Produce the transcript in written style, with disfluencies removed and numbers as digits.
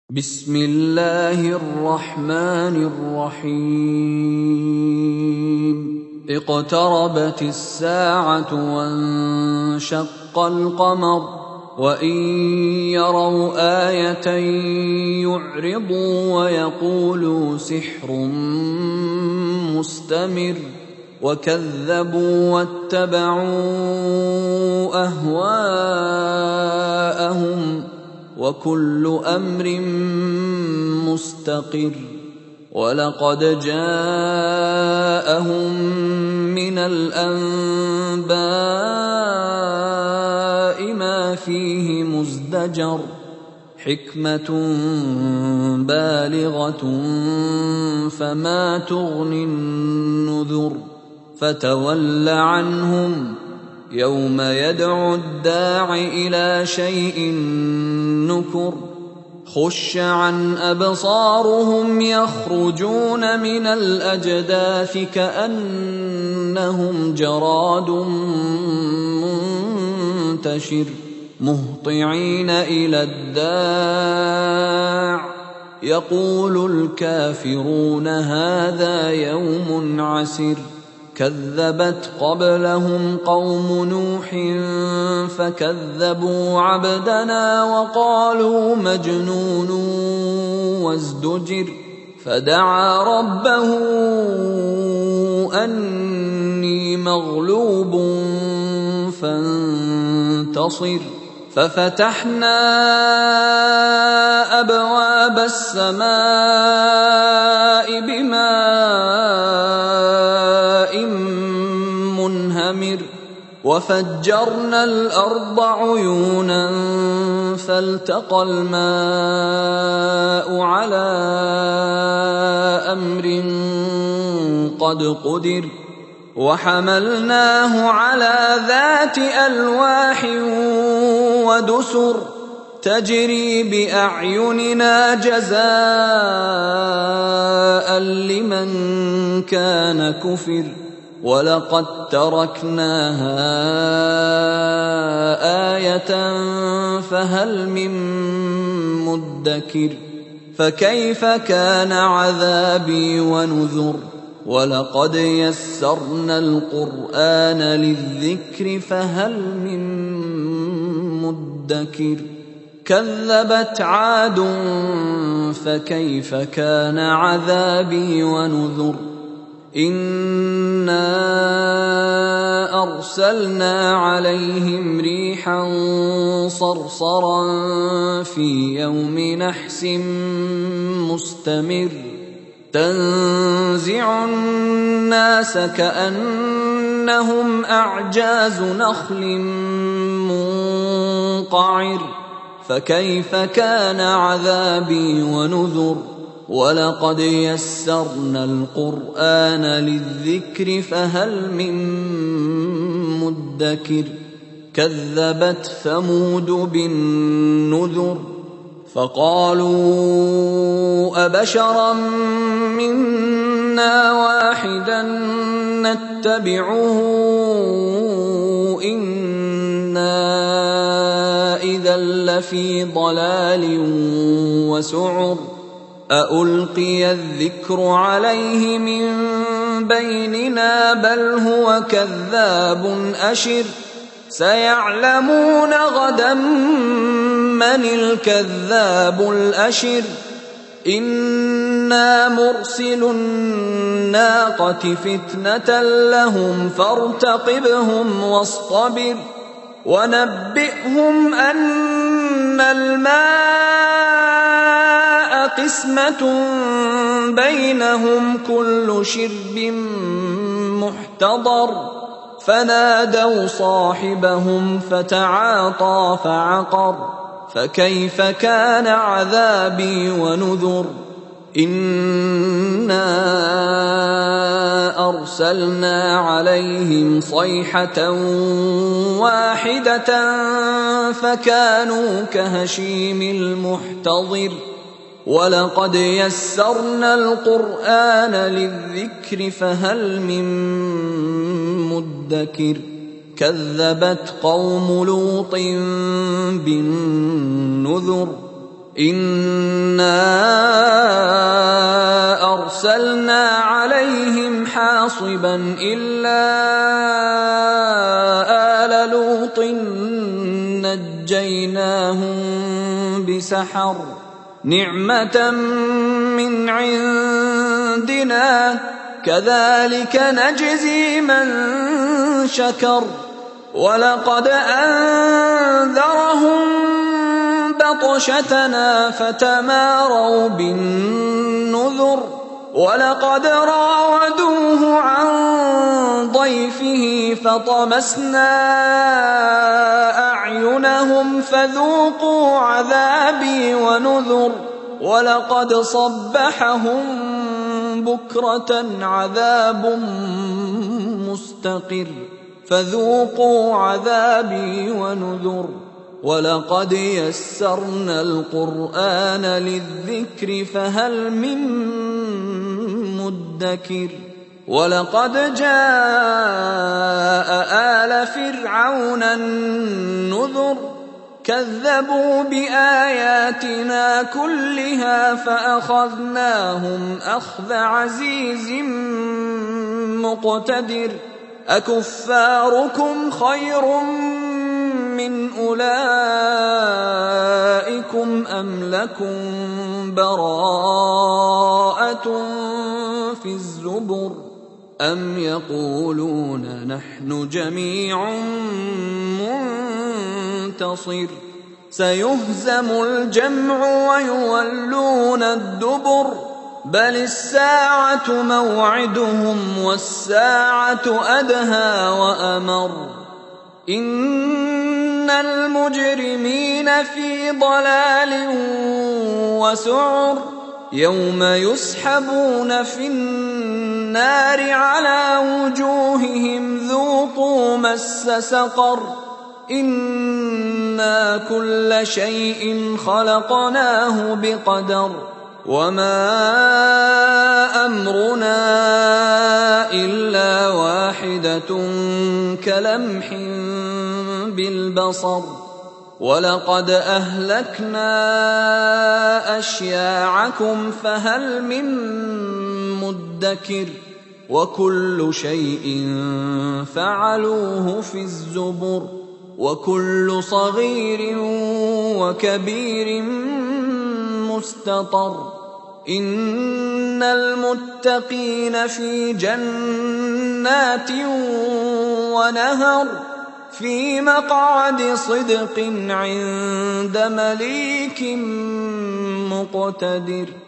بسم الله الرحمن الرحيم اقتربت الساعة وانشق القمر وإن يروا آية يعرضوا ويقولوا سحر مستمر وكذبوا واتبعوا أهواءهم وكل أمر مستقر ولقد جاءهم من الأنباء ما فيه مزدجر حكمة بالغة فما تغني النذر فتول عنهم يوم يدعو الداع إلى شيء نكر خش عن أبصارهم يخرجون من الأجداث كأنهم جراد منتشر مهطعين إلى الداع يقول الكافرون هذا يوم عسر كذبت قبلهم قوم نوح فكذبوا عبدنا وقالوا مجنون وازدجر فدعا ربه أني مغلوب فانتصر ففتحنا أبواب السماء بماء منهمر وفجرنا الأرض عيونا فالتقى الماء على أمر قد قدر وحملناه على ذات ألواح ودسر تجري بأعيننا جزاء لمن كان كفر ولقد تركناها آية فهل من مدكر فكيف كان عذابي ونذر ولقد يسرنا القرآن للذكر فهل من مدكر كذبت عاد فكيف كان عذابي ونذر إنا أرسلنا عليهم ريحا صرصرا في يوم نحس مستمر تنزع الناس كأنهم أعجاز نخل منقعر فكيف كان عذابي ونذر ولقد يسرنا القرآن للذكر فهل من مدكر كذبت ثمود بالنذر فقالوا أبشرا منا واحدا نتبعه إنا إذا لفي ضلال وسعر أألقي الذكر عليه من بيننا بل هو كذاب أشر سيعلمون غدا من الكذاب الأشر إنا مرسل الناقة فتنة لهم فارتقبهم واصطبر ونبئهم أن الماء قسمة بينهم كل شرب محتضر فنادوا صاحبهم فتعاطى فعقر فكيف كان عذابي ونذر إنا أرسلنا عليهم صيحة واحدة فكانوا كهشيم المحتضر ولقد يسرنا القرآن للذكر فهل من مدكر كذبت قوم لوط بالنذر إنا أرسلنا عليهم حاصبا إلا آل لوط نجيناهم بسحر نعمة من عندنا كذلك نجزي من شكر ولقد أنذرهم بطشتنا فتماروا بالنذر ولقد راودوه عن ضيفه فطمسنا أعينهم فذوقوا عذابي ونذر ولقد صبحهم بكرة عذاب مستقر فذوقوا عذابي ونذر ولقد يسرنا القرآن للذكر فهل من مدكر ولقد جاء آل فرعون النذر كذبوا بآياتنا كلها فأخذناهم أخذ عزيز مقتدر أكفاركم خير من أولئكم أم لكم براءة في الزبر أم يقولون نحن جميع منتصر سيهزم الجمع ويولون الدبر بل الساعة موعدهم والساعة أدهى وأمر إن المجرمين في ضلال وسعر يوم يسحبون في النار على وجوههم ذوقوا مس سقر إنا كل شيء خلقناه بقدر وما أمرنا إلا واحدة كلمح بالبصر ولقد أهلكنا أشياعكم فهل من مدكر وكل شيء فعلوه في الزبر وكل صغير وكبير مستطر إن المتقين في جنات ونهر في مقعد صدق عند مليك مقتدر